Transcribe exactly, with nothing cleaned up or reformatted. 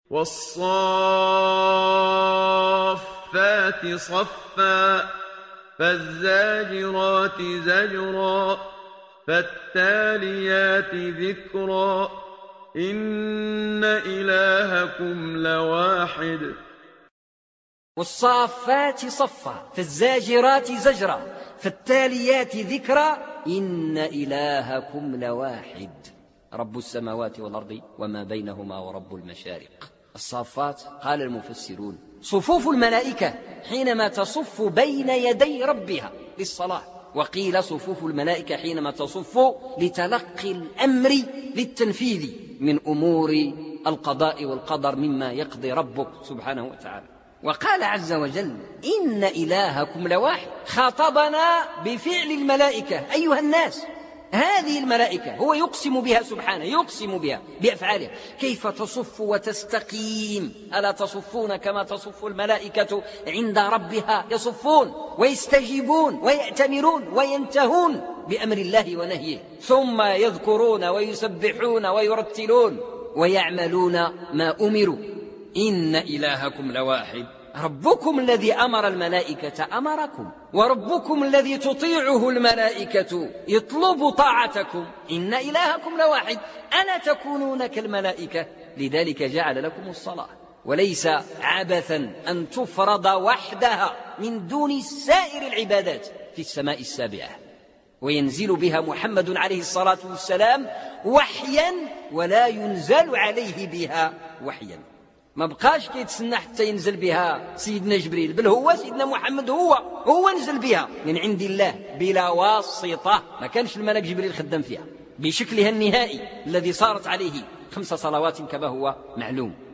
والصافات صفا فالزاجرات زجرا فالتاليات ذكرا إن إلهكم لواحد. والصافات صفا فالزاجرات زجرا فالتاليات ذكرا إن إلهكم لواحد رب السماوات والأرض وما بينهما ورب المشارق. الصافات قال المفسرون صفوف الملائكة حينما تصف بين يدي ربها للصلاة، وقيل صفوف الملائكة حينما تصف لتلقي الأمر للتنفيذ من أمور القضاء والقدر مما يقضي ربك سبحانه وتعالى. وقال عز وجل إن إلهكم لواحد، خاطبنا بفعل الملائكة أيها الناس. هذه الملائكة هو يقسم بها سبحانه، يقسم بها بأفعاله، كيف تصف وتستقيم. ألا تصفون كما تصف الملائكة عند ربها؟ يصفون ويستجيبون ويأتمرون وينتهون بأمر الله ونهيه، ثم يذكرون ويسبحون ويرتلون ويعملون ما أمروا. إن إلهكم لواحد ربكم الذي أمر الملائكة أمركم، وربكم الذي تطيعه الملائكة يطلب طاعتكم. إن إلهكم لواحد ألا تكونون كالملائكة، لذلك جعل لكم الصلاة. وليس عبثا أن تفرض وحدها من دون سائر العبادات في السماء السابعة، وينزل بها محمد عليه الصلاة والسلام وحيا ولا ينزل عليه بها وحيا. ما بقاش كيتسنى حتى ينزل بها سيدنا جبريل، بل هو سيدنا محمد هو هو نزل بها من عند الله بلا واسطة. ما كانش الملك جبريل خدام فيها بشكلها النهائي الذي صارت عليه خمس صلوات كما هو معلوم.